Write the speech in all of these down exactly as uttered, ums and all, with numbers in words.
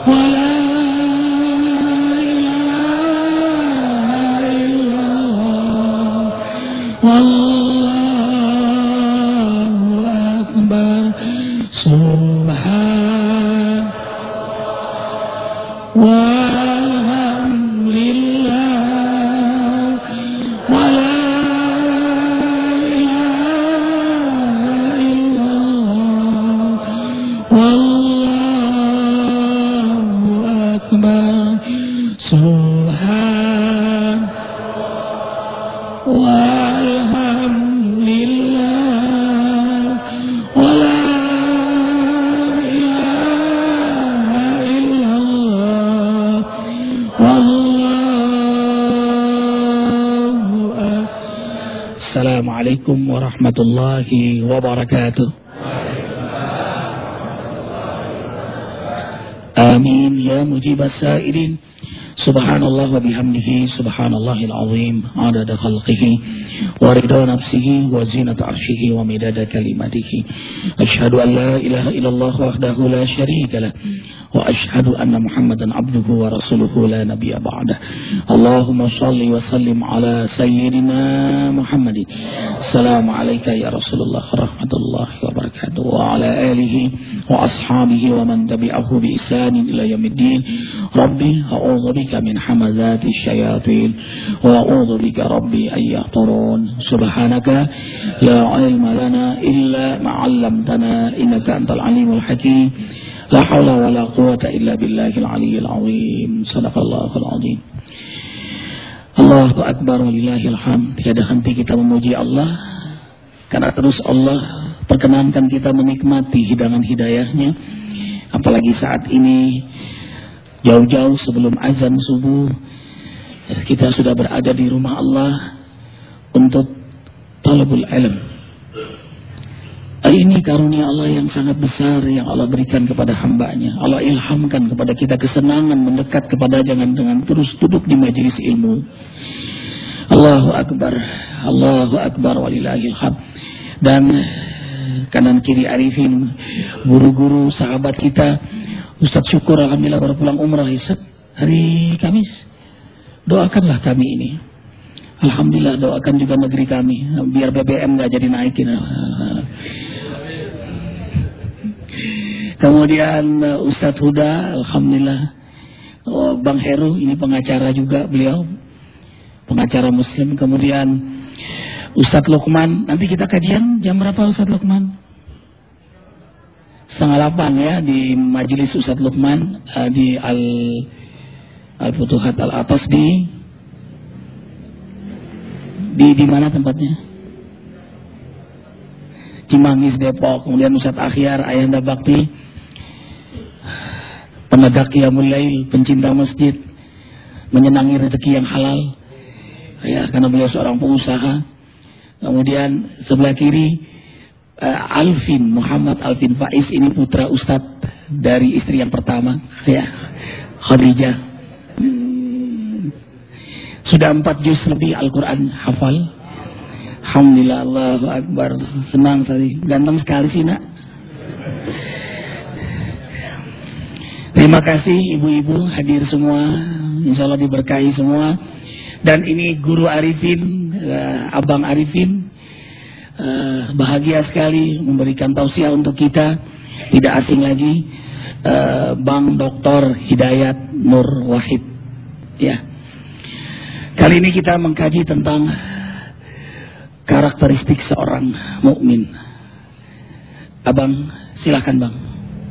ولا إله إلا الله والله أكبر سبحان والحمد لله ولا إله إلا الله والله أكبر سبحان والحمد لله ولا إله إلا الله والله أكبر. السلام عليكم ورحمة الله وبركاته. آمين يا مجيب السائلين. سبحان الله وبحمده سبحان الله العظيم عدد خلقه ورضا نفسه وزينة عرشه ومداد كلماته. أشهد أن لا إله إلا الله وحده لا شريك له وأشهد أن محمدا عبده ورسوله لا نبي بعده. اللهم صل وسلم على سيدنا محمد. السلام عليك يا رسول الله ورحمة الله وبركاته وعلى آله وأصحابه ومن تبعه بإحسان إلى يوم الدين. ربي أعوذ بك من حمزات الشياطين وأعوذ بك ربي أن يحضرون. سبحانك لا علم لنا إلا ما علمتنا إنك أنت العليم الحكيم. La haula wa la quwata illa billahil aliyyil azim. Sadaqallahul azim. Allahu akbar walillahil hamd. Tiada henti kita memuji Allah, karena terus Allah perkenankan kita menikmati hidangan hidayahnya. Apalagi saat ini jauh-jauh sebelum azan subuh kita sudah berada di rumah Allah untuk talabul ilm. Ini karunia Allah yang sangat besar yang Allah berikan kepada hambanya. Allah ilhamkan kepada kita kesenangan mendekat kepada jangan dengan terus duduk di majelis ilmu. Allahu akbar, Allahu akbar walillahil hamd. Dan kanan kiri arifin, guru-guru sahabat kita, Ustaz Syukur alhamdulillah baru pulang umrah Ustaz hari Kamis. Doakanlah kami ini. Alhamdulillah, doakan juga negeri kami biar B B M nggak jadi naikin. Kemudian Ustadz Huda, alhamdulillah. Oh, Bang Heru ini pengacara juga beliau, pengacara Muslim. Kemudian Ustadz Lukman, nanti kita kajian jam berapa Ustadz Lukman? Setengah delapan ya di majelis Ustadz Lukman uh, di Al Al Futuhat Al Atas di di di mana tempatnya? Cimanggis Depok. Kemudian Ustadz Akhyar Ayanda Bakti, penegak qiyamul lail, pencinta masjid, menyenangi rezeki yang halal ya, karena beliau seorang pengusaha. Kemudian sebelah kiri uh, Alvin Muhammad Alvin Faiz, ini putra Ustadz dari istri yang pertama ya, Khadijah. hmm. Sudah empat juz lebih Al-Quran hafal. Alhamdulillah, Allahu Akbar. Senang tadi, ganteng sekali sih nak. Terima kasih ibu-ibu hadir semua, insya Allah diberkahi semua. Dan ini Guru Arifin, uh, Abang Arifin, uh, bahagia sekali memberikan tausiah untuk kita. Tidak asing lagi, uh, Bang Doktor Hidayat Nur Wahid. Ya. Kali ini kita mengkaji tentang karakteristik seorang mukmin. Abang, silakan Bang.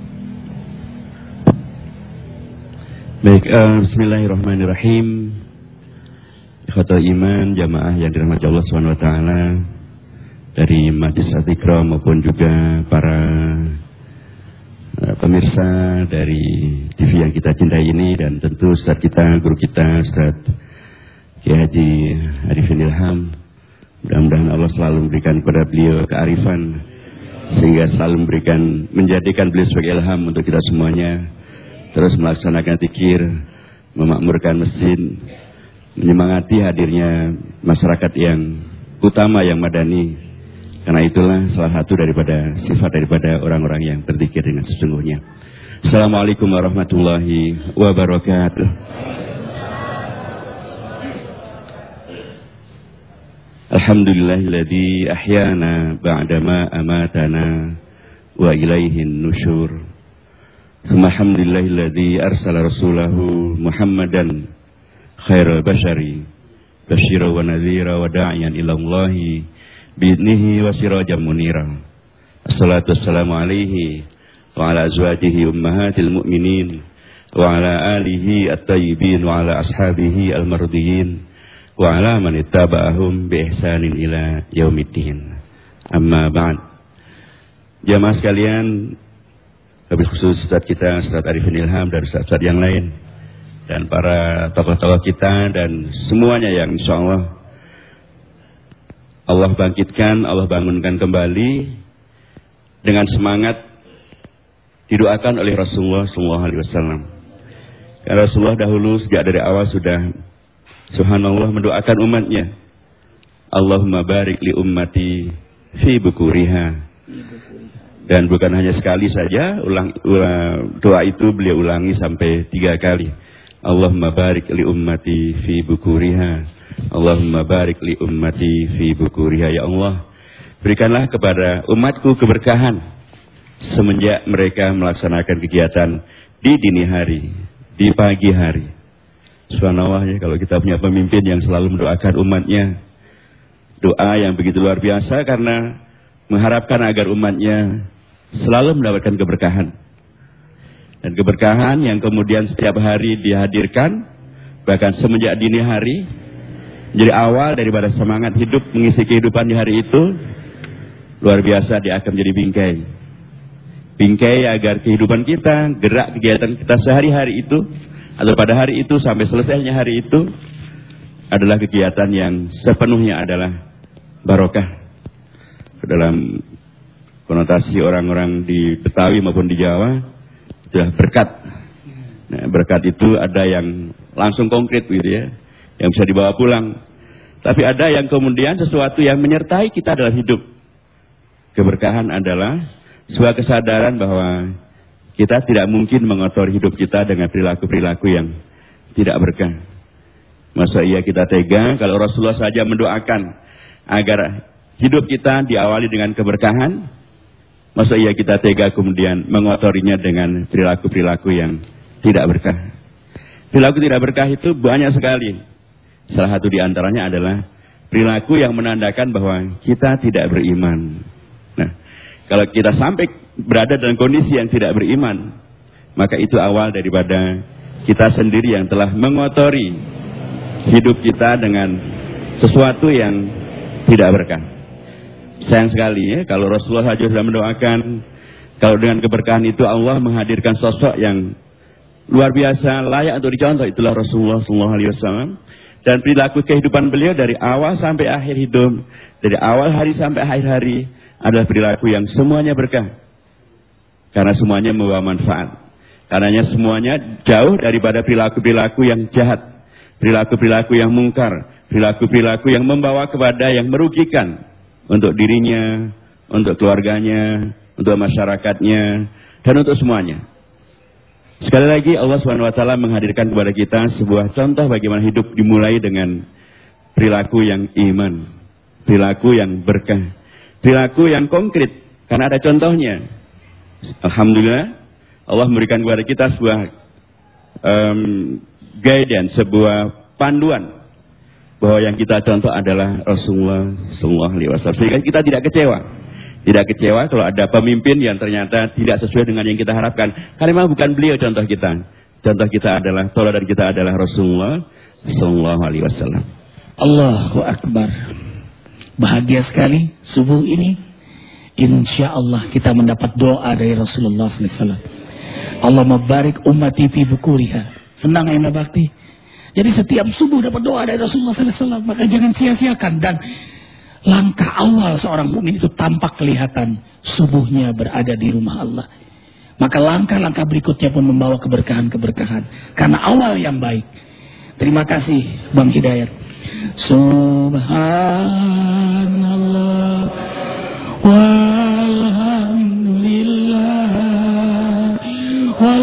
Baik, uh, bismillahirrahmanirrahim. Ikhwatul iman, jamaah yang dirahmati Allah subhanahu wa taala, dari Majlis Al-Iqra maupun juga para uh, pemirsa dari T V yang kita cintai ini, dan tentu Ustaz kita, guru kita Ustaz Kiai Haji Arifin Ilham. Mudah-mudahan Allah selalu memberikan kepada beliau kearifan sehingga selalu memberikan, menjadikan beliau sebagai ilham untuk kita semuanya. Terus melaksanakan zikir, memakmurkan masjid, menyemangati hadirnya masyarakat yang utama, yang madani. Karena itulah salah satu daripada sifat daripada orang-orang yang berzikir dengan sesungguhnya. Assalamualaikum warahmatullahi wabarakatuh. Alhamdulillahilladzi ahyana ba'dama amatana wa ilaihin nusyur. Alhamdulillahilladzi arsala rasulahu Muhammadan khairal bashari basyira wa nadhira wa da'iyan ila Allahi bi'idnihi wa sirajan munira. Assalatu wassalamu alaihi wa ala azwajihi ummahatil mu'minin wa ala alihi at-tayyibin wa ala ashabihi al-mardiyin wa ala man ittaba'ahum bi ihsanin ila yaumiddin. Amma ba'd. Jamaah sekalian, lebih khusus Ustaz kita, Ustaz Arifin Ilham dan Ustaz-Ustaz yang lain, dan para tokoh-tokoh kita dan semuanya yang insya Allah Allah bangkitkan, Allah bangunkan kembali dengan semangat didoakan oleh Rasulullah sallallahu alaihi wasallam. Karena Rasulullah dahulu sejak dari awal sudah subhanallah mendoakan umatnya. Allahumma barik li ummati fi bukuriha. Dan bukan hanya sekali saja, ulang, ulang doa itu beliau ulangi sampai tiga kali. Allahumma barik li ummati fi bukuriha. Allahumma barik li ummati fi bukuriha. Ya Allah, berikanlah kepada umatku keberkahan semenjak mereka melaksanakan kegiatan di dini hari, di pagi hari. Subhanallah ya, kalau kita punya pemimpin yang selalu mendoakan umatnya, doa yang begitu luar biasa karena mengharapkan agar umatnya selalu mendapatkan keberkahan. Dan keberkahan yang kemudian setiap hari dihadirkan, bahkan semenjak dini hari, jadi awal daripada semangat hidup mengisi kehidupan di hari itu, luar biasa dia akan menjadi bingkai. Bingkai agar kehidupan kita, gerak kegiatan kita sehari-hari itu, atau pada hari itu sampai selesainya hari itu, adalah kegiatan yang sepenuhnya adalah barokah. Dalam konotasi orang-orang di Betawi maupun di Jawa, adalah berkat. Nah, berkat itu ada yang langsung konkret gitu ya, yang bisa dibawa pulang. Tapi ada yang kemudian sesuatu yang menyertai kita dalam hidup. Keberkahan adalah sebuah kesadaran bahwa kita tidak mungkin mengotori hidup kita dengan perilaku-perilaku yang tidak berkah. Masa iya kita tega kalau Rasulullah saja mendoakan agar hidup kita diawali dengan keberkahan, masa iya kita tega kemudian mengotorinya dengan perilaku-perilaku yang tidak berkah. Perilaku tidak berkah itu banyak sekali. Salah satu di antaranya adalah perilaku yang menandakan bahwa kita tidak beriman. Nah, kalau kita sampai berada dalam kondisi yang tidak beriman, maka itu awal daripada kita sendiri yang telah mengotori hidup kita dengan sesuatu yang tidak berkah. Sayang sekali ya, kalau Rasulullah saja sudah mendoakan, kalau dengan keberkahan itu Allah menghadirkan sosok yang luar biasa, layak untuk dicontoh, itulah Rasulullah sallallahu alaihi wasallam. Dan perilaku kehidupan beliau dari awal sampai akhir hidup, dari awal hari sampai akhir hari, adalah perilaku yang semuanya berkah. Karena semuanya membawa manfaat. Karenanya semuanya jauh daripada perilaku-perilaku yang jahat, perilaku-perilaku yang mungkar, perilaku-perilaku yang membawa kepada yang merugikan untuk dirinya, untuk keluarganya, untuk masyarakatnya, dan untuk semuanya. Sekali lagi Allah subhanahu wa taala menghadirkan kepada kita sebuah contoh bagaimana hidup dimulai dengan perilaku yang iman, perilaku yang berkah, perilaku yang konkret, karena ada contohnya. Alhamdulillah Allah memberikan kepada kita sebuah um, guidance, sebuah panduan bahwa yang kita contoh adalah Rasulullah sallallahu alaihi wasallam, sehingga kita tidak kecewa. Tidak kecewa kalau ada pemimpin yang ternyata tidak sesuai dengan yang kita harapkan. Karena memang bukan beliau contoh kita. Contoh kita adalah, tauladan kita adalah Rasulullah sallallahu alaihi wasallam. Allahu Akbar. Bahagia sekali subuh ini. Insya Allah kita mendapat doa dari Rasulullah sallallahu alaihi wasallam. Allahumma barik ummati fi bukuriha. Senang enak bakti. Jadi setiap subuh dapat doa dari Rasulullah sallallahu alaihi wasallam. Maka jangan sia-siakan. Dan langkah awal seorang mukmin itu tampak kelihatan subuhnya berada di rumah Allah. Maka langkah-langkah berikutnya pun membawa keberkahan-keberkahan. Karena awal yang baik. Terima kasih Bang Hidayat. Subhanallah walhamdulillah wa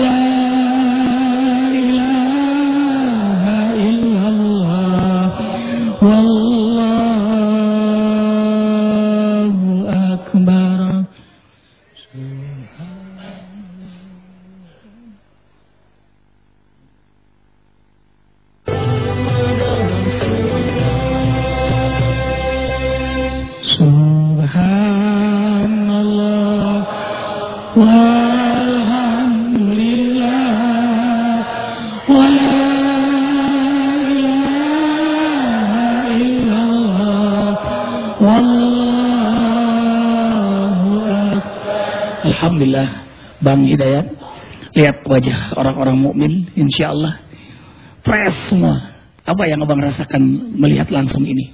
Alhamdulillah Bang Hidayat, lihat wajah orang-orang mukmin, insya Allah fresh semua. Apa yang abang rasakan melihat langsung ini?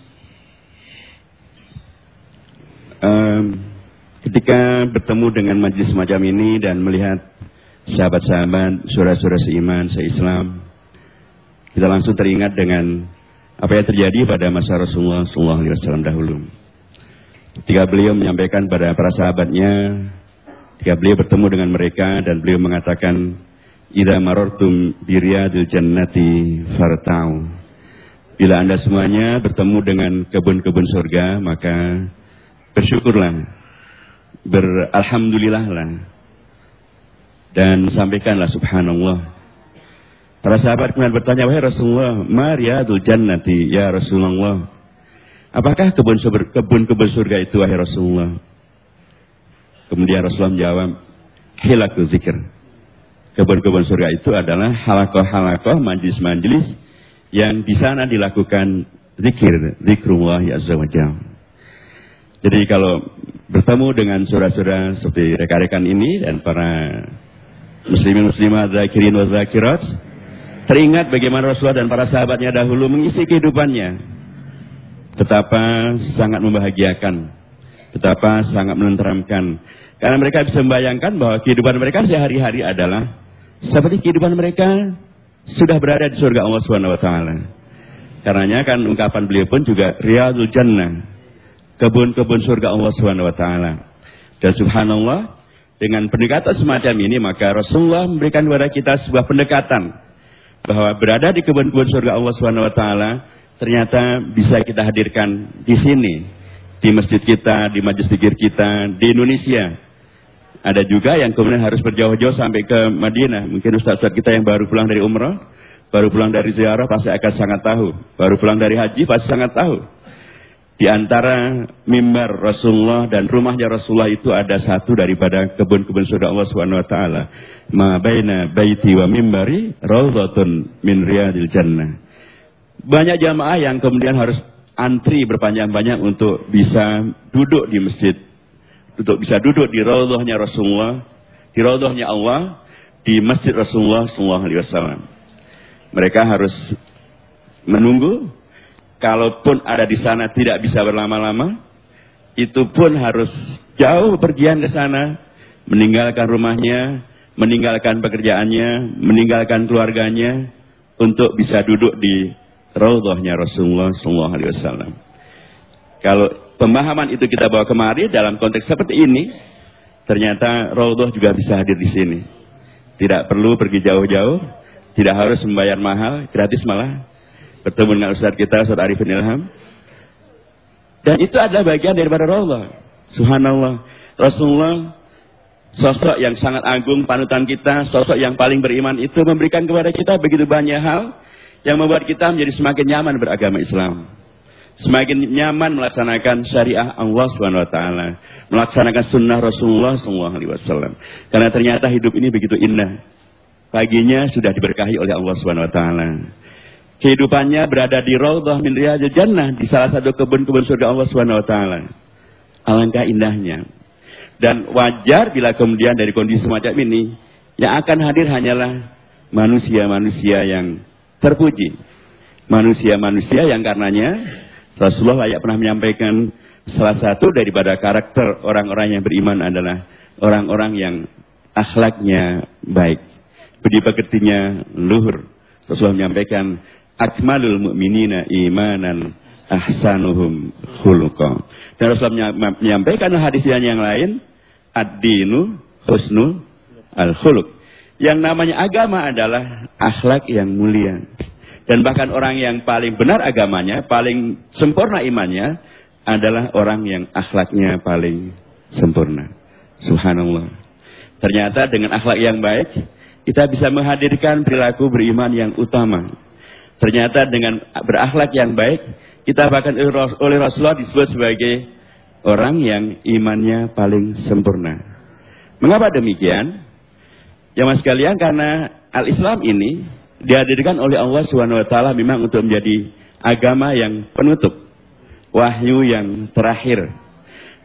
Um, ketika bertemu dengan majlis semacam ini dan melihat sahabat-sahabat, saudara-saudara seiman, seislam, kita langsung teringat dengan apa yang terjadi pada masa Rasulullah shallallahu alaihi wasallam dahulu. Ketika beliau menyampaikan pada para sahabatnya, ketika beliau bertemu dengan mereka dan beliau mengatakan, "Idza marartum bi riyadil jannati fartau." Bila Anda semuanya bertemu dengan kebun-kebun surga, maka bersyukurlah, beralhamdulillahlah, dan sampaikanlah subhanallah. Para sahabat kemudian bertanya, "Wahai Rasulullah, ma riyadul jannati ya Rasulullah?" Apakah kebun-kebun surga itu, wahai Rasulullah? Kemudian Rasulullah menjawab, "Hilakul zikr." Kebun-kebun surga itu adalah halakoh-halakoh, majlis-majlis yang di sana dilakukan zikir, zikrullah azza wa jalla. Jadi kalau bertemu dengan saudara-saudara seperti rekan-rekan ini dan para muslimin muslimat, zakirin wa zakirat, teringat bagaimana Rasulullah dan para sahabatnya dahulu mengisi kehidupannya. Betapa sangat membahagiakan, betapa sangat menenteramkan. Karena mereka bisa membayangkan bahwa kehidupan mereka sehari-hari adalah seperti kehidupan mereka sudah berada di surga Allah subhanahu wa taala. Karenanya kan ungkapan beliau pun juga riyadul jannah, kebun-kebun surga Allah subhanahu wa taala. Dan subhanallah, dengan pendekatan semacam ini maka Rasulullah memberikan kepada kita sebuah pendekatan bahwa berada di kebun-kebun surga Allah subhanahu wa taala ternyata bisa kita hadirkan di sini, di masjid kita, di majelis zikir kita, di Indonesia. Ada juga yang kemudian harus berjauh-jauh sampai ke Madinah. Mungkin ustaz-ustaz kita yang baru pulang dari umrah, baru pulang dari ziarah pasti akan sangat tahu. Baru pulang dari haji pasti sangat tahu. Di antara mimbar Rasulullah dan rumahnya Rasulullah itu ada satu daripada kebun-kebun surga Allah subhanahu wa taala. Ma baina baiti wa mimbari raudhatun min riyadil jannah. Banyak jamaah yang kemudian harus antri berpanjang-panjang untuk bisa duduk di masjid, untuk bisa duduk di raudhahnya Rasulullah, di raudhahnya Allah, di masjid Rasulullah shallallahu alaihi wasallam. Mereka harus menunggu, kalaupun ada di sana tidak bisa berlama-lama, itu pun harus jauh pergian ke sana, meninggalkan rumahnya, meninggalkan pekerjaannya, meninggalkan keluarganya, untuk bisa duduk di raudhahnya Rasulullah shallallahu alaihi wasallam. Kalau pemahaman itu kita bawa kemari dalam konteks seperti ini, ternyata raudhah juga bisa hadir di sini. Tidak perlu pergi jauh-jauh, tidak harus membayar mahal, gratis malah. Bertemu dengan Ustaz kita, Ustaz Arifin Ilham. Dan itu adalah bagian daripada raudhah. Subhanallah, Rasulullah, sosok yang sangat agung, panutan kita, sosok yang paling beriman itu memberikan kepada kita begitu banyak hal yang membuat kita menjadi semakin nyaman beragama Islam. Semakin nyaman melaksanakan syariah Allah subhanahu wa taala, melaksanakan sunnah Rasulullah shallallahu alaihi wasallam. Karena ternyata hidup ini begitu indah. Paginya sudah diberkahi oleh Allah subhanahu wa taala. Kehidupannya berada di raudhah min riyadil jannah, di salah satu kebun-kebun surga Allah subhanahu wa taala. Alangkah indahnya. Dan wajar bila kemudian dari kondisi semacam ini yang akan hadir hanyalah manusia-manusia yang terpuji. Manusia-manusia yang karenanya Rasulullah layak pernah menyampaikan salah satu daripada karakter orang-orang yang beriman adalah orang-orang yang akhlaknya baik, budi pekertinya luhur. Rasulullah menyampaikan akmalul mu'minina imanan ahsanuhum khuluqa. Dan Rasulullah menyampaikan hadis yang lain, ad-dinu husnul al-khuluq. Yang namanya agama adalah akhlak yang mulia. Dan bahkan orang yang paling benar agamanya, paling sempurna imannya, adalah orang yang akhlaknya paling sempurna. Subhanallah. Ternyata dengan akhlak yang baik, kita bisa menghadirkan perilaku beriman yang utama. Ternyata dengan berakhlak yang baik, kita bahkan oleh Rasulullah disebut sebagai orang yang imannya paling sempurna. Mengapa demikian? Jamaah sekalian, karena al-Islam ini dihadirkan oleh Allah subhanahu wa taala memang untuk menjadi agama yang penutup, wahyu yang terakhir.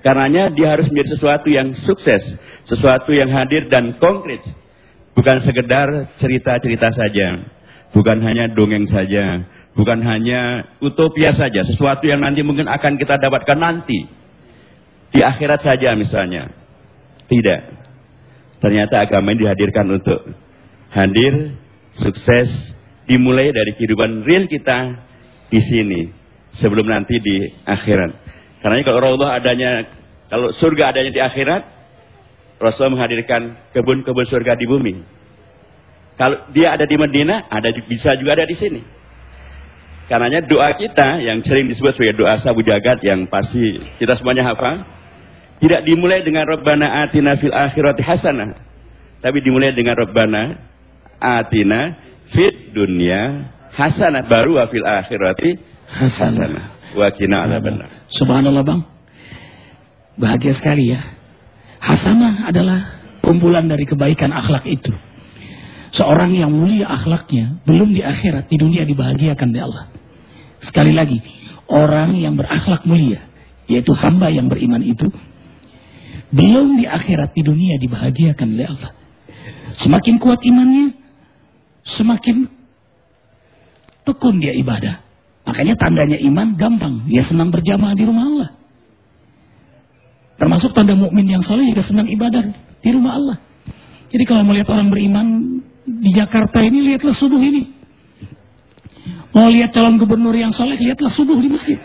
Karenanya dia harus menjadi sesuatu yang sukses, sesuatu yang hadir dan konkret. Bukan sekedar cerita-cerita saja, bukan hanya dongeng saja, bukan hanya utopia saja, sesuatu yang nanti mungkin akan kita dapatkan nanti di akhirat saja misalnya. Tidak. Ternyata agama ini dihadirkan untuk hadir, sukses, dimulai dari kehidupan real kita di sini sebelum nanti di akhirat. Karena kalau Allah adanya, kalau surga adanya di akhirat, Rasulullah menghadirkan kebun-kebun surga di bumi. Kalau dia ada di Madinah, ada bisa juga ada di sini. Karenanya doa kita yang sering disebut sebagai doa sabu jagat yang pasti kita semuanya hafal, tidak dimulai dengan Rabbana atina fil akhirati hasanah, tapi dimulai dengan Rabbana atina fid dunya hasanah, baru wa fil akhirati hasanah wa qina adzabannar. Subhanallah Bang, bahagia sekali ya. Hasanah adalah kumpulan dari kebaikan akhlak itu. Seorang yang mulia akhlaknya belum di akhirat, di dunia dibahagiakan oleh Allah. Sekali lagi, orang yang berakhlak mulia, yaitu hamba yang beriman itu, belum di akhirat, di dunia dibahagiakan oleh Allah. Semakin kuat imannya, semakin tekun dia ibadah. Makanya tandanya iman gampang, dia senang berjamaah di rumah Allah. Termasuk tanda mukmin yang saleh juga senang ibadah di rumah Allah. Jadi kalau melihat orang beriman di Jakarta ini, lihatlah subuh ini. Mau lihat calon gubernur yang saleh, lihatlah subuh di masjid.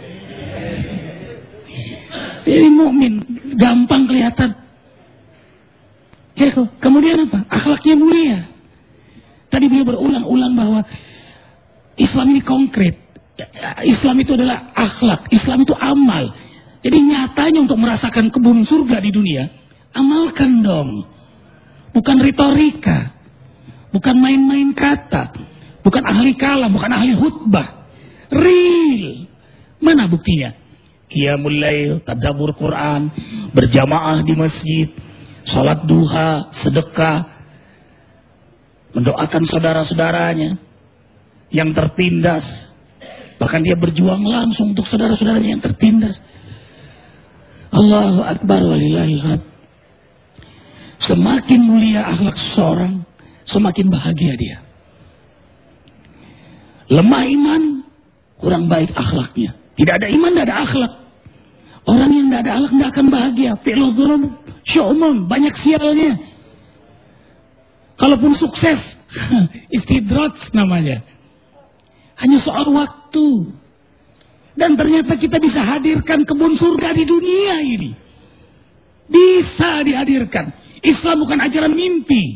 Jadi mukmin gampang kelihatan. Kemudian apa? Akhlaknya mulia. Tadi beliau berulang-ulang bahwa Islam ini konkret. Islam itu adalah akhlak, Islam itu amal. Jadi nyatanya untuk merasakan kebun surga di dunia, amalkan dong. Bukan retorika, bukan main-main kata, bukan ahli kalam, bukan ahli khutbah. Real. Mana buktinya? Qiyamul lail, tadabbur Quran, berjamaah di masjid, salat duha, sedekah, mendoakan saudara-saudaranya yang tertindas. Bahkan dia berjuang langsung untuk saudara-saudaranya yang tertindas. Allahu Akbar walillahil hamd. Semakin mulia akhlak seseorang, semakin bahagia dia. Lemah iman, kurang baik akhlaknya. Tidak ada iman, tidak ada akhlak. Orang yang tidak ada akhlak tidak akan bahagia. Fi'ludhurub, syu'umum, banyak sialnya. Kalaupun sukses, istidraj namanya. Hanya soal waktu. Dan ternyata kita bisa hadirkan kebun surga di dunia ini. Bisa dihadirkan. Islam bukan ajaran mimpi.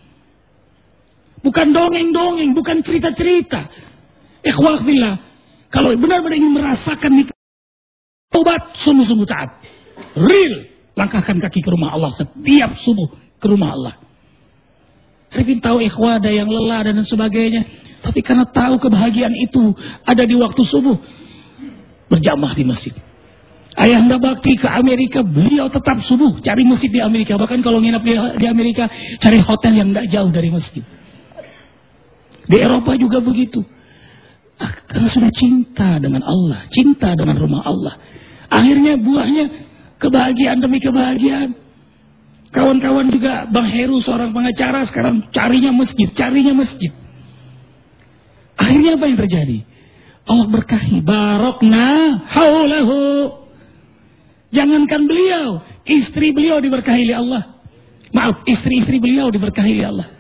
Bukan dongeng-dongeng, bukan cerita-cerita. Ikhwah fillah, kalau benar-benar ingin merasakan nikmat, obat sungguh-sungguh taat. Real, langkahkan kaki ke rumah Allah setiap subuh ke rumah Allah. Arifin tahu ikhwah ada yang lelah dan sebagainya. Tapi karena tahu kebahagiaan itu ada di waktu subuh, berjamaah di masjid. Ayahanda bakti ke Amerika, beliau tetap subuh cari masjid di Amerika. Bahkan kalau nginap di, di Amerika, cari hotel yang tidak jauh dari masjid. Di Eropa juga begitu. Ah, karena sudah cinta dengan Allah, cinta dengan rumah Allah. Akhirnya buahnya kebahagiaan demi kebahagiaan. Kawan-kawan juga, Bang Heru seorang pengacara sekarang carinya masjid, carinya masjid. Akhirnya apa yang terjadi? Allah berkahi, barokna haulahu. Jangankan beliau, istri beliau diberkahi oleh Allah. Maaf, istri-istri beliau diberkahi oleh Allah.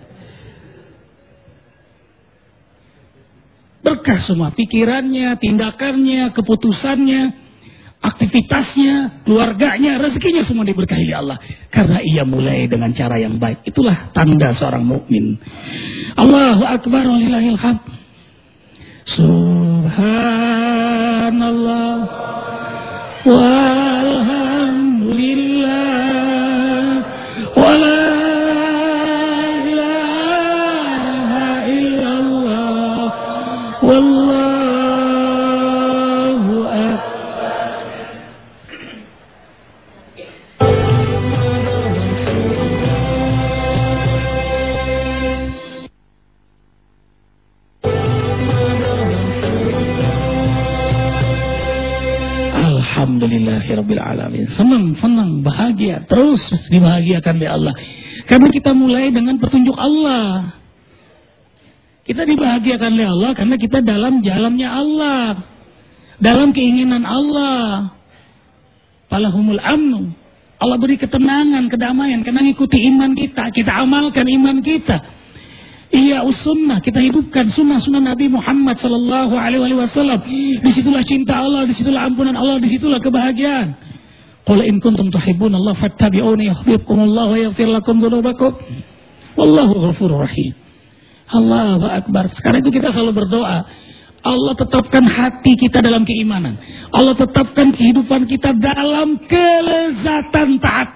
Berkah semua, pikirannya, tindakannya, keputusannya, aktivitasnya, keluarganya, rezekinya semua diberkahi oleh Allah. Karena ia mulai dengan cara yang baik. Itulah tanda seorang mukmin. Allahu Akbar walillahil hamd. Subhanallah walhamdulillah wa la ilaha illallah wallahu akbar. Alhamdulillahirabbil alamin. Senang, senang, bahagia, terus dibahagiakan oleh Allah. Karena kita mulai dengan petunjuk Allah. Kita dibahagiakan oleh Allah karena kita dalam jalannya Allah. Dalam keinginan Allah. Falahumul amnu. Allah beri ketenangan, kedamaian karena ngikuti iman kita. Kita amalkan iman kita. Iya sunnah, kita hidupkan sunnah-sunnah Nabi Muhammad sallallahu alaihi wasallam. Disitulah cinta Allah, disitulah ampunan Allah, disitulah kebahagiaan. Qul in kuntum tuhibbunallaha fattabi'uni yuhibbukumullahu wa yaghfir lakum dzunubakum. Wallahu ghafurur rahim. Allahu akbar. Sekarang itu kita selalu berdoa, Allah tetapkan hati kita dalam keimanan. Allah tetapkan kehidupan kita dalam kelezatan taat.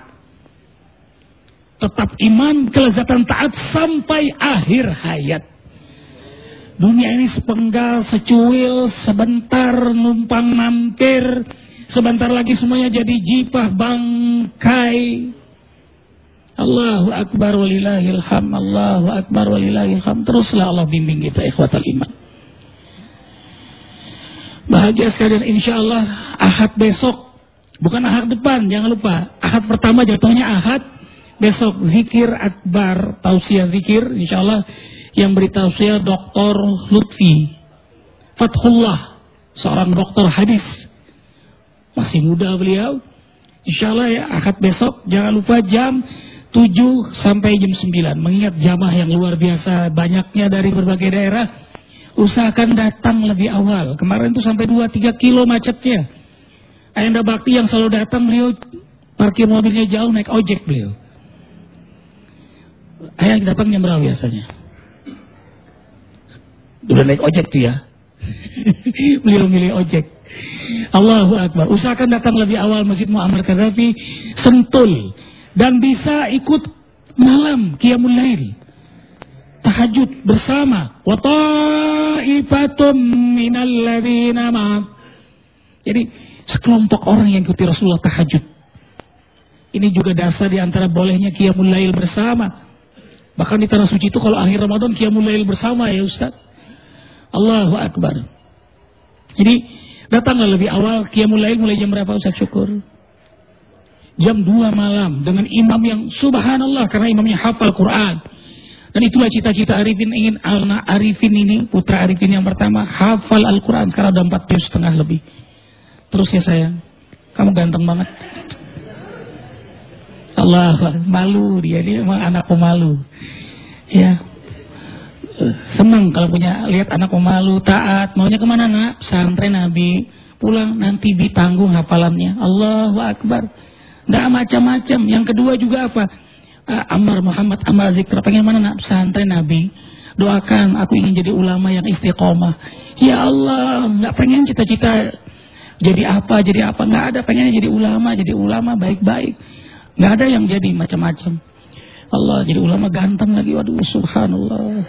Tetap iman, kelezatan taat sampai akhir hayat. Dunia ini sepenggal, secuil, sebentar numpang mampir, sebentar lagi semuanya jadi jipah bangkai. Allahu akbar walillahil hamd, Allahu akbar walillahil hamd. Teruslah Allah bimbing kita ikhwatal iman. Bahagia sekalian, insyaallah Ahad besok, bukan Ahad depan, jangan lupa. Ahad pertama jatuhnya Ahad, besok zikir akbar, tausiah zikir, insyaallah yang beri tausiah Doktor Lutfi Fathullah, seorang dokter hadis. Masih muda beliau. Insyaallah ya, Ahad besok jangan lupa jam tujuh sampai jam sembilan. Mengingat jamaah yang luar biasa banyaknya dari berbagai daerah, usahakan datang lebih awal. Kemarin itu sampai dua tiga kilo macetnya. Ayanda Bakti yang selalu datang, beliau parkir mobilnya jauh, naik ojek beliau. Ayah datang jam berapa biasanya? Udah naik ojek tuh ya. Beliau milih ojek. Allahu akbar. Usahakan datang lebih awal Masjid Muammar Gaddafi, Sentul. Dan bisa ikut malam Qiyamul Lail, tahajud bersama. Wa ta'ifatum minal ladzina ma'a. Jadi sekelompok orang yang ikuti Rasulullah tahajud. Ini juga dasar di antara bolehnya Qiyamul Lail bersama. Bahkan di tanah suci itu kalau akhir Ramadan Qiyamul Lail bersama ya Ustaz. Allahu akbar. Jadi datanglah lebih awal. Qiyamul Lail mulai jam berapa Ustaz Syukur? Jam dua malam dengan imam yang subhanallah, karena imamnya hafal Quran. Dan itulah cita-cita Arifin, ingin anak Arifin ini, putra Arifin yang pertama hafal Al-Quran. Sekarang udah empat juz setengah lebih. Terus ya sayang, kamu ganteng banget. Allah, malu dia, dia memang anak pemalu. Ya, senang kalau punya lihat anak pemalu, taat. Maunya kemana nak? Pesantren Nabi. Pulang nanti ditanggung hafalannya. Allahu akbar. Nggak macam-macam. Yang kedua juga apa? Uh, Ammar Muhammad Ammar Zikra. Pengen mana nak? Pesantren Nabi. Doakan aku ingin jadi ulama yang istiqomah. Ya Allah, nggak pengen cita-cita jadi apa, jadi apa. Nggak ada, pengennya jadi ulama, jadi ulama baik-baik. Nggak ada yang jadi macam-macam. Allah, jadi ulama ganteng lagi. Waduh, subhanallah.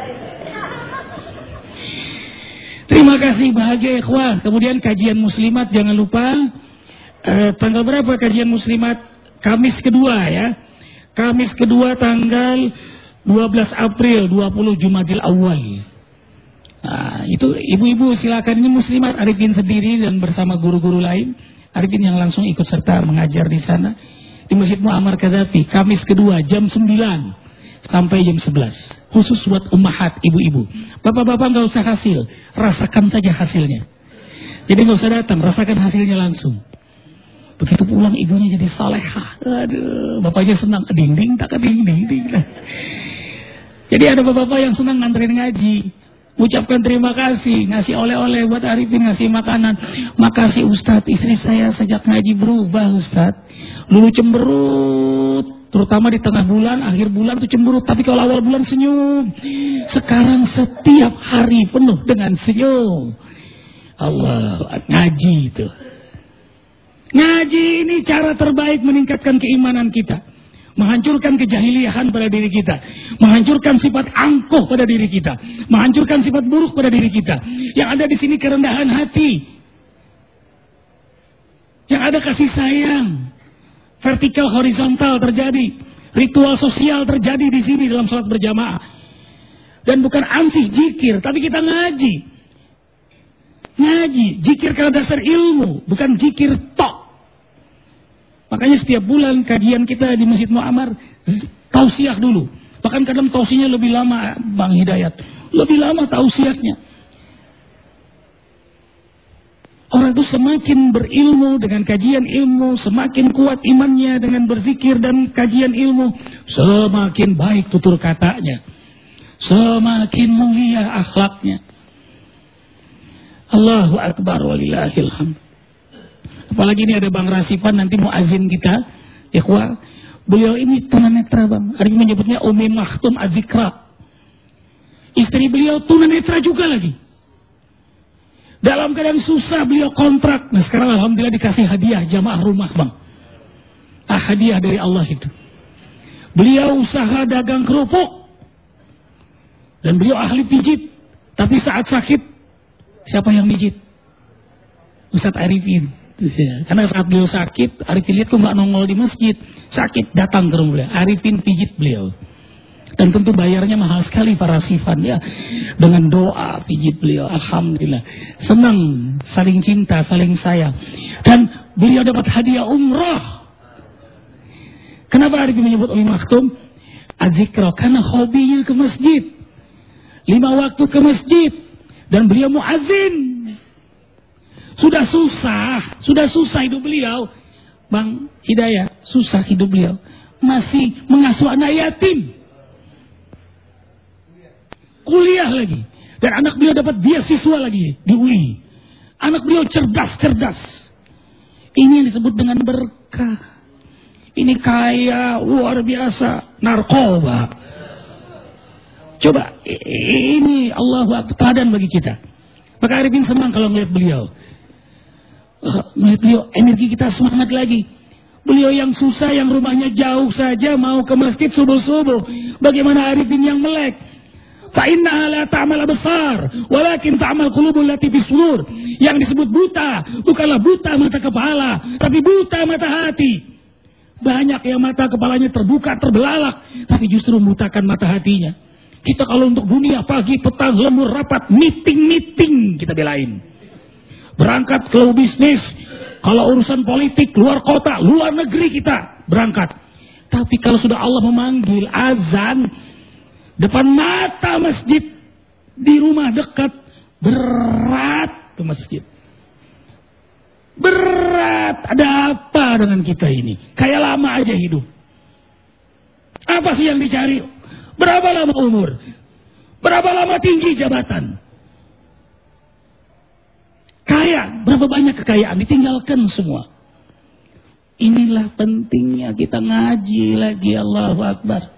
Terima kasih, bahagia ikhwah. Kemudian kajian muslimat jangan lupa. Uh, tanggal berapa kajian muslimat? Kamis kedua ya. Kamis kedua tanggal dua belas April, dua puluh Jumadil Awal. Nah, itu ibu-ibu silakan, ini muslimat Arifin sendiri dan bersama guru-guru lain. Arifin yang langsung ikut serta mengajar di sana di Masjid Muammar Gaddafi. Kamis kedua jam sembilan sampai jam sebelas. Khusus buat ummahat, ibu-ibu. Bapak-bapak enggak usah hasil, rasakan saja hasilnya. Jadi enggak usah datang, rasakan hasilnya langsung. Begitu pulang ibunya jadi salehah. Aduh, bapaknya senang. Ding-ding, tak ding-ding. Jadi ada bapak-bapak yang senang nganterin ngaji. Ucapkan terima kasih. Ngasih oleh-oleh buat Arifin, ngasih makanan. Makasih Ustadz, istri saya sejak ngaji berubah Ustadz. Dulu cemberut. Terutama di tengah bulan, akhir bulan tuh cemberut. Tapi kalau awal bulan senyum. Sekarang setiap hari penuh dengan senyum. Allah, ngaji itu. Ngaji ini cara terbaik meningkatkan keimanan kita. Menghancurkan kejahiliahan pada diri kita. Menghancurkan sifat angkuh pada diri kita. Menghancurkan sifat buruk pada diri kita. Yang ada di sini kerendahan hati. Yang ada kasih sayang. Vertikal horizontal terjadi. Ritual sosial terjadi di sini dalam salat berjamaah. Dan bukan ansih jikir, tapi kita ngaji. Ngaji, zikir karena dasar ilmu, bukan zikir tok. Makanya setiap bulan kajian kita di Masjid Mu'ammar tausiah dulu. Bahkan kadang tausiahnya lebih lama, Bang Hidayat. Lebih lama tausiahnya. Orang itu semakin berilmu dengan kajian ilmu, semakin kuat imannya dengan berzikir dan kajian ilmu, semakin baik tutur katanya, semakin mulia akhlaknya. Allahu Akbar walillahil hamd. Apalagi ini ada Bang Rasifan nanti muazin kita, ikhwah. Beliau ini tunanetra, Bang. Hari ini menyebutnya Umi Maktum Az-Zikra. Istri beliau tunanetra juga lagi. Dalam keadaan susah beliau kontrak. Nah sekarang alhamdulillah dikasih hadiah jamaah rumah, Bang. Ah, hadiah dari Allah itu. Beliau usaha dagang kerupuk. Dan beliau ahli pijit. Tapi saat sakit, siapa yang pijit? Ustadz Arifin. Ya, karena saat beliau sakit, Arifin lihat kok nggak nongol di masjid. Sakit, datang ke rumah beliau. Arifin pijit beliau. Dan tentu bayarnya mahal sekali para sifan ya. Dengan doa pijit beliau. Alhamdulillah. Senang, saling cinta, saling sayang. Dan beliau dapat hadiah umrah. Kenapa Arifin menyebut Umi Maktum Az-Zikra? Karena hobinya ke masjid. Lima waktu ke masjid. Dan beliau muazin. Sudah susah, sudah susah hidup beliau. Bang Hidayat, susah hidup beliau. Masih mengasuh anak yatim. Kuliah lagi. Dan anak beliau dapat beasiswa lagi di U I. Anak beliau cerdas-cerdas. Ini yang disebut dengan berkah. Ini kaya, luar biasa. Narkoba. Coba, ini Allahu Akbar, teladan bagi kita. Maka Arifin senang kalau melihat beliau. Melihat beliau, energi kita semangat lagi. Beliau yang susah, yang rumahnya jauh saja mau ke masjid subuh-subuh. Bagaimana Arifin yang melek? Fa innaha la ta'mal absar, walakin ta'mal qulubul lati fi sudur. Yang disebut buta bukanlah buta mata kepala, tapi buta mata hati. Banyak yang mata kepalanya terbuka, terbelalak, tapi justru membutakan mata hatinya. Kita kalau untuk dunia pagi, petang, lembur, rapat, meeting-meeting kita belain. Berangkat ke bisnis, kalau urusan politik, luar kota, luar negeri kita berangkat. Tapi kalau sudah Allah memanggil azan, depan mata masjid, di rumah dekat, berat ke masjid. Berat, ada apa dengan kita ini? Kayak lama aja hidup. Apa sih yang dicari? Berapa lama umur? Berapa lama tinggi jabatan? Kaya, berapa banyak kekayaan, ditinggalkan semua. Inilah pentingnya kita ngaji lagi, Allahu Akbar.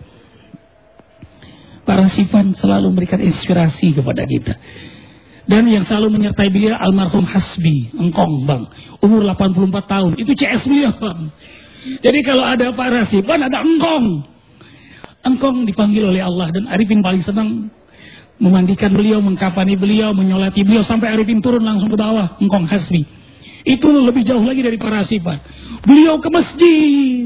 Para sifan selalu memberikan inspirasi kepada kita. Dan yang selalu menyertai beliau almarhum Hasbi, engkong Bang. Umur delapan puluh empat tahun, itu C S beliau Bang. Jadi kalau ada para sifan, ada engkong. Engkong dipanggil oleh Allah dan Arifin paling senang memandikan beliau, mengkapani beliau, menyolati beliau, sampai Arifin turun langsung ke bawah, engkong Hasbi. Itu lebih jauh lagi dari para sifat. Beliau ke masjid.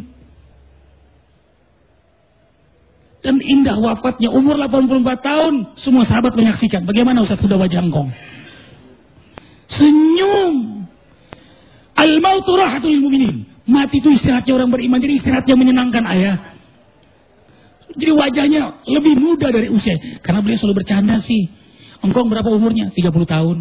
Dan indah wafatnya, umur delapan puluh empat tahun, semua sahabat menyaksikan. Bagaimana Ustaz sudah wajah engkong? Senyum. Al-mautu rahatul mu'minin. Mati itu istirahatnya orang beriman, jadi istirahatnya menyenangkan ayah. Jadi wajahnya lebih muda dari usia. Karena beliau selalu bercanda sih. Engkong berapa umurnya? tiga puluh tahun.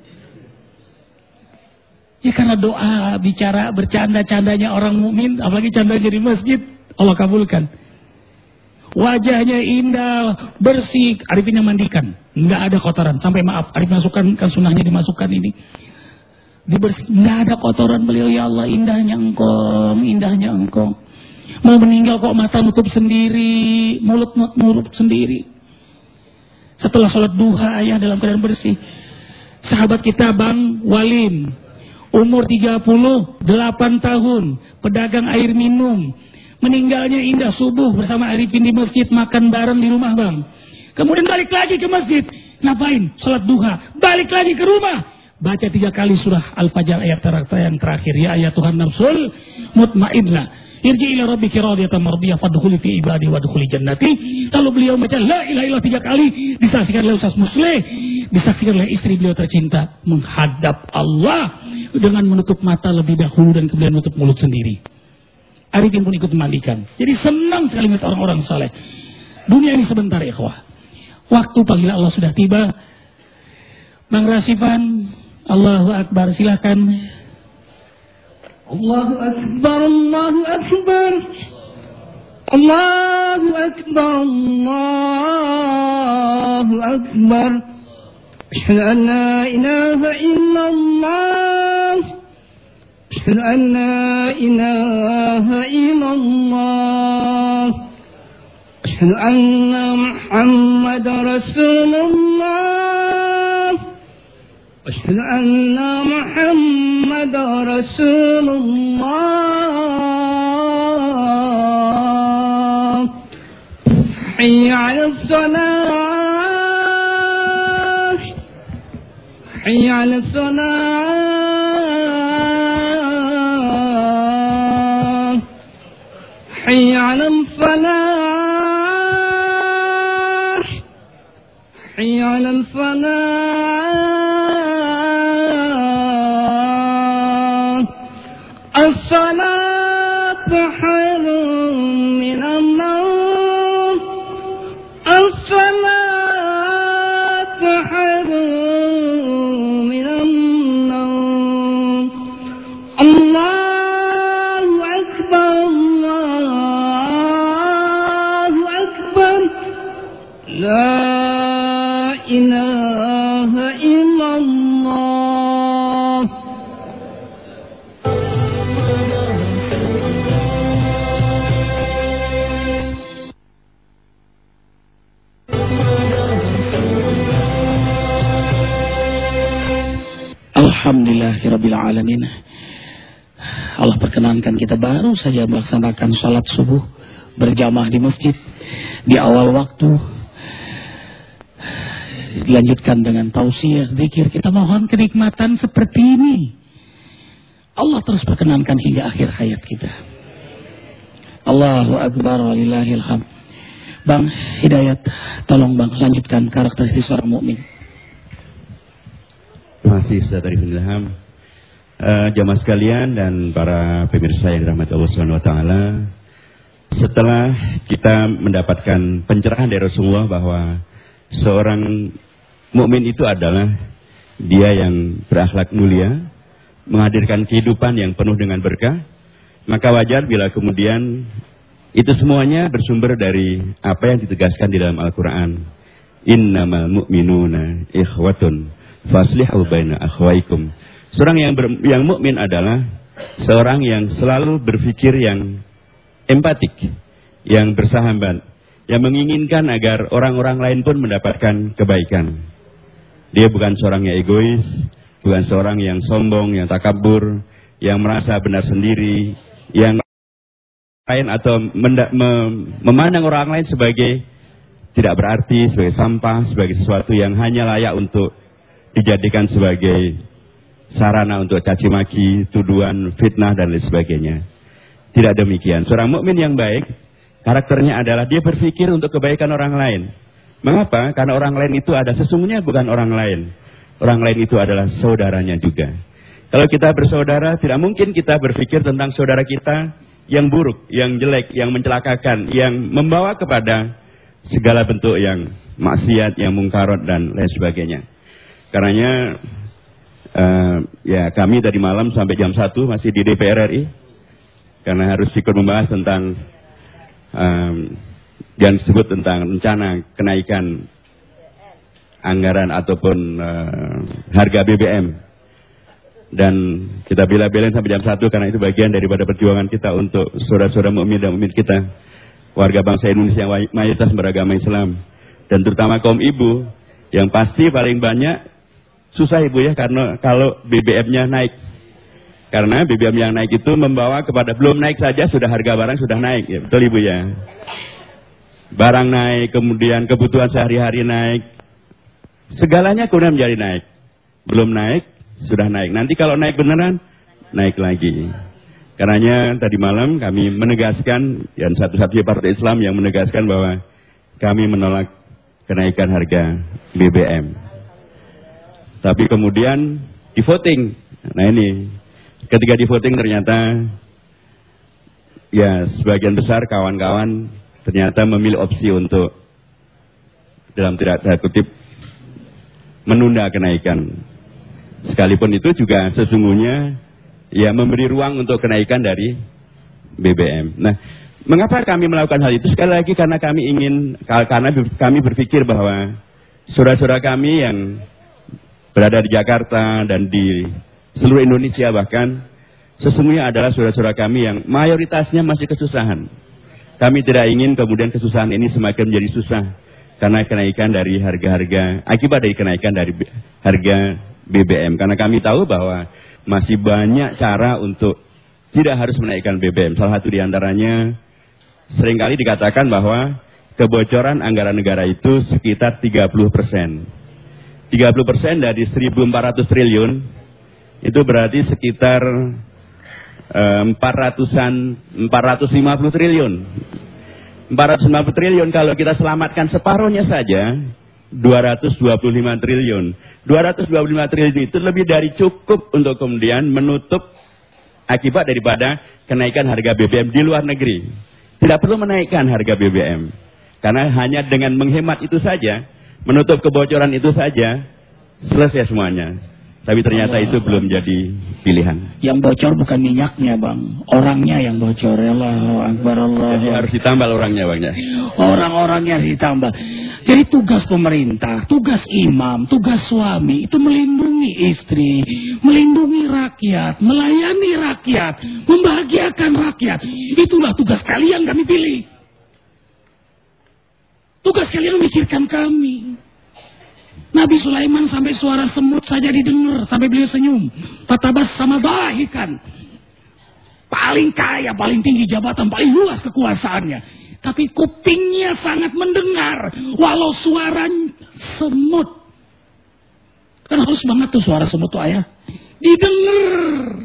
Ya karena doa, bicara, bercanda-candanya orang mukmin, apalagi candanya di masjid, Allah kabulkan. Wajahnya indah, bersih. Arifin yang mandikan. Nggak ada kotoran. Sampai maaf, Arifin masukkan, kan sunnahnya dimasukkan ini. Dibersih. Nggak ada kotoran beliau. Ya Allah, indahnya engkong, indahnya engkong. Mau meninggal kok mata nutup sendiri, mulut nutup sendiri. Setelah sholat duha, ayah dalam keadaan bersih. Sahabat kita Bang Walim, umur tiga puluh delapan tahun, pedagang air minum. Meninggalnya indah, subuh bersama Arifin di masjid, makan bareng di rumah Bang. Kemudian balik lagi ke masjid. Ngapain? Sholat duha. Balik lagi ke rumah. Baca tiga kali surah Al-Fajr ayat yang terakhir. Ya ayat Tuhan nafsul mutmainnah. Irji ila rabbiki radiyatan mardiyah fadkhuli fi ibadi wadkhuli jannati. Lalu beliau baca la ilaha illallah tiga kali, disaksikan oleh Ustaz Musleh, disaksikan oleh istri beliau tercinta menghadap Allah dengan menutup mata lebih dahulu dan kemudian menutup mulut sendiri. Arifin pun ikut memandikan. Jadi senang sekali melihat orang-orang saleh. Dunia ini sebentar ya ikhwah. Waktu panggilan Allah sudah tiba. Bang Rasifan, Allahu Akbar, silakan. Allahu Akbar, Allahu Akbar. Allahu Akbar, Allahu Akbar. Asyhadu an la ilaha illallah. Asyhadu an la ilaha illallah. Asyhadu anna Muhammadar Rasulullah. Asyhadu anna Muhammadar Rasulullah. Hayya 'alas salah. Hayya 'alas salah. Hayya 'alal falah. Hayya 'alal falah. As-salatu khairun minan nawm. As-salatu khairun minan nawm. Allahu Akbar, Allahu Akbar. La ilaha illallah. Alhamdulillahirabbil alamin. Allah perkenankan kita baru saja melaksanakan salat subuh berjamaah di masjid di awal waktu. Dilanjutkan dengan tausiah, zikir. Kita mohon kenikmatan seperti ini Allah terus perkenankan hingga akhir hayat kita. Allahu Akbar walillahil hamd. Bang Hidayat, tolong Bang lanjutkan karakteristik seorang mukmin. Terima kasih Ustaz Arifin Ilham. Uh, jamaah sekalian dan para pemirsa yang dirahmati Allah Subhanahu wa taala. Setelah kita mendapatkan pencerahan dari Rasulullah bahwa seorang mukmin itu adalah dia yang berakhlak mulia, menghadirkan kehidupan yang penuh dengan berkah, maka wajar bila kemudian itu semuanya bersumber dari apa yang ditegaskan di dalam Al-Quran. Innamal mu'minuna ikhwatun faslihu baina akhwaikum. Seorang yang ber, yang mukmin adalah seorang yang selalu berpikir yang empatik, yang bersahabat, yang menginginkan agar orang-orang lain pun mendapatkan kebaikan. Dia bukan seorang yang egois, bukan seorang yang sombong, yang takabur, yang merasa benar sendiri, yang lain atau menda, mem, memandang orang lain sebagai tidak berarti, sebagai sampah, sebagai sesuatu yang hanya layak untuk dijadikan sebagai sarana untuk caci maki, tuduhan, fitnah dan lain sebagainya. Tidak demikian. Seorang mukmin yang baik, karakternya adalah dia berpikir untuk kebaikan orang lain. Mengapa? Karena orang lain itu ada sesungguhnya bukan orang lain. Orang lain itu adalah saudaranya juga. Kalau kita bersaudara, tidak mungkin kita berpikir tentang saudara kita yang buruk, yang jelek, yang mencelakakan, yang membawa kepada segala bentuk yang maksiat, yang mungkarot dan lain sebagainya. Karenanya uh, ya kami tadi malam sampai jam satu masih di D P R R I karena harus ikut membahas tentang um, yang disebut tentang rencana kenaikan anggaran ataupun uh, harga B B M. Dan kita bela-belain sampai jam satu karena itu bagian daripada perjuangan kita untuk saudara-saudara mukmin dan mukmin kita, warga bangsa Indonesia yang mayoritas beragama Islam, dan terutama kaum ibu yang pasti paling banyak susah ibu ya, karena kalau B B M-nya naik. Karena B B M yang naik itu membawa kepada belum naik saja sudah harga barang sudah naik, ya betul ibu ya. Barang naik, kemudian kebutuhan sehari-hari naik, segalanya kemudian menjadi naik. Belum naik sudah naik. Nanti kalau naik beneran naik lagi. Karenanya tadi malam kami menegaskan, dan satu-satunya partai Islam yang menegaskan bahwa kami menolak kenaikan harga B B M. Tapi kemudian di voting. Nah ini, ketika di voting ternyata ya sebagian besar kawan-kawan ternyata memilih opsi untuk dalam tidak tanda kutip menunda kenaikan. Sekalipun itu juga sesungguhnya ya memberi ruang untuk kenaikan dari B B M. Nah, mengapa kami melakukan hal itu? Sekali lagi karena kami ingin, karena kami berpikir bahwa saudara-saudara kami yang berada di Jakarta dan di seluruh Indonesia bahkan sesungguhnya adalah saudara-saudara kami yang mayoritasnya masih kesusahan. Kami tidak ingin kemudian kesusahan ini semakin menjadi susah karena kenaikan dari harga-harga, akibat dari kenaikan dari harga B B M. Karena kami tahu bahwa masih banyak cara untuk tidak harus menaikkan B B M. Salah satu diantaranya seringkali dikatakan bahwa kebocoran anggaran negara itu sekitar tiga puluh persen. tiga puluh persen dari seribu empat ratus triliun itu berarti sekitar eh, empat ratusan, empat ratus lima puluh triliun. empat ratus lima puluh triliun kalau kita selamatkan separuhnya saja dua ratus dua puluh lima triliun. dua ratus dua puluh lima triliun itu lebih dari cukup untuk kemudian menutup akibat daripada kenaikan harga B B M di luar negeri. Tidak perlu menaikkan harga B B M. Karena hanya dengan menghemat itu saja, menutup kebocoran itu saja, selesai semuanya. Tapi ternyata Allah, itu belum jadi pilihan. Yang bocor bukan minyaknya, Bang. Orangnya yang bocor. Allahu Akbar, Allah. Jadi harus ditambal orangnya, Bang. Orang-orangnya harus ditambal. Jadi tugas pemerintah, tugas imam, tugas suami itu melindungi istri, melindungi rakyat, melayani rakyat, membahagiakan rakyat. Itulah tugas kalian kami pilih. Tugas kalian memikirkan kami. Nabi Sulaiman sampai suara semut saja didengar, sampai beliau senyum. Fatabas sama dahikan. Paling kaya, paling tinggi jabatan, paling luas kekuasaannya. Tapi kupingnya sangat mendengar, walau suara semut. Kan halus banget tuh suara semut tuh ayah. Didengar.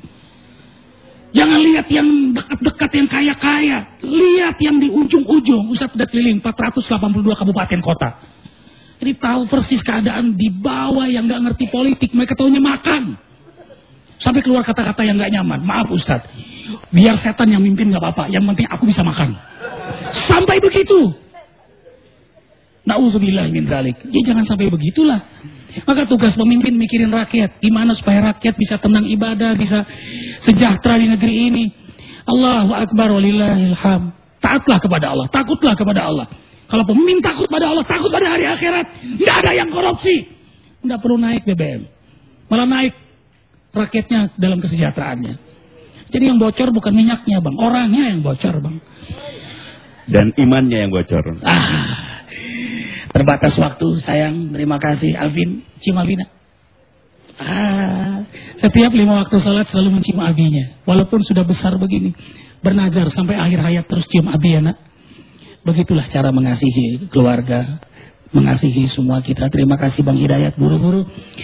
Jangan lihat yang dekat-dekat, yang kaya-kaya. Lihat yang di ujung-ujung. Ustaz sudah keliling empat ratus delapan puluh dua kabupaten kota. Jadi tahu persis keadaan di bawah yang gak ngerti politik. Mereka tahunya makan. Sampai keluar kata-kata yang gak nyaman. Maaf Ustaz. Biar setan yang mimpin gak apa-apa. Yang penting aku bisa makan. Sampai begitu. Na'udzubillah min dzalik. Ya jangan sampai begitulah. Maka tugas pemimpin mikirin rakyat. Gimana supaya rakyat bisa tenang ibadah. Bisa sejahtera di negeri ini. Allahu Akbar walillahilham. Taatlah kepada Allah. Takutlah kepada Allah. Kalau pemimpin takut pada Allah, takut pada hari akhirat, tidak ada yang korupsi. Tidak perlu naik B B M. Malah naik rakyatnya dalam kesejahteraannya. Jadi yang bocor bukan minyaknya, Bang. Orangnya yang bocor, Bang. Dan imannya yang bocor. Ah, terbatas waktu, sayang. Terima kasih, Alvin. Cium Albina. Ah, setiap lima waktu sholat selalu mencium abinya. Walaupun sudah besar begini. Bernazar sampai akhir hayat terus cium abi ya, nak. Begitulah cara mengasihi keluarga, mengasihi semua kita. Terima kasih Bang Hidayat, guru-guru.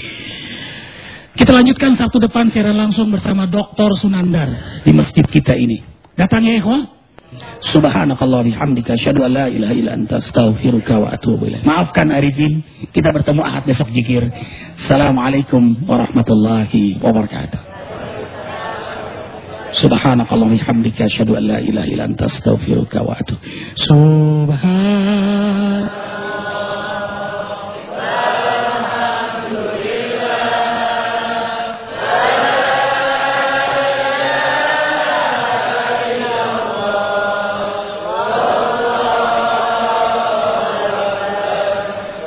Kita lanjutkan Sabtu depan secara langsung bersama Doktor Sunandar di masjid kita ini. Datang ya ikhwah. Subhanakallah bihamdika asyhadu an la ilaha illa anta astaghfiruka wa atubu ilaik. Maafkan Arifin, kita bertemu Ahad besok zikir. Assalamualaikum warahmatullahi wabarakatuh. Subhanakallah bihamdika asyhadu an la ilaha illa anta astaghfiruka wa atubu. Subhan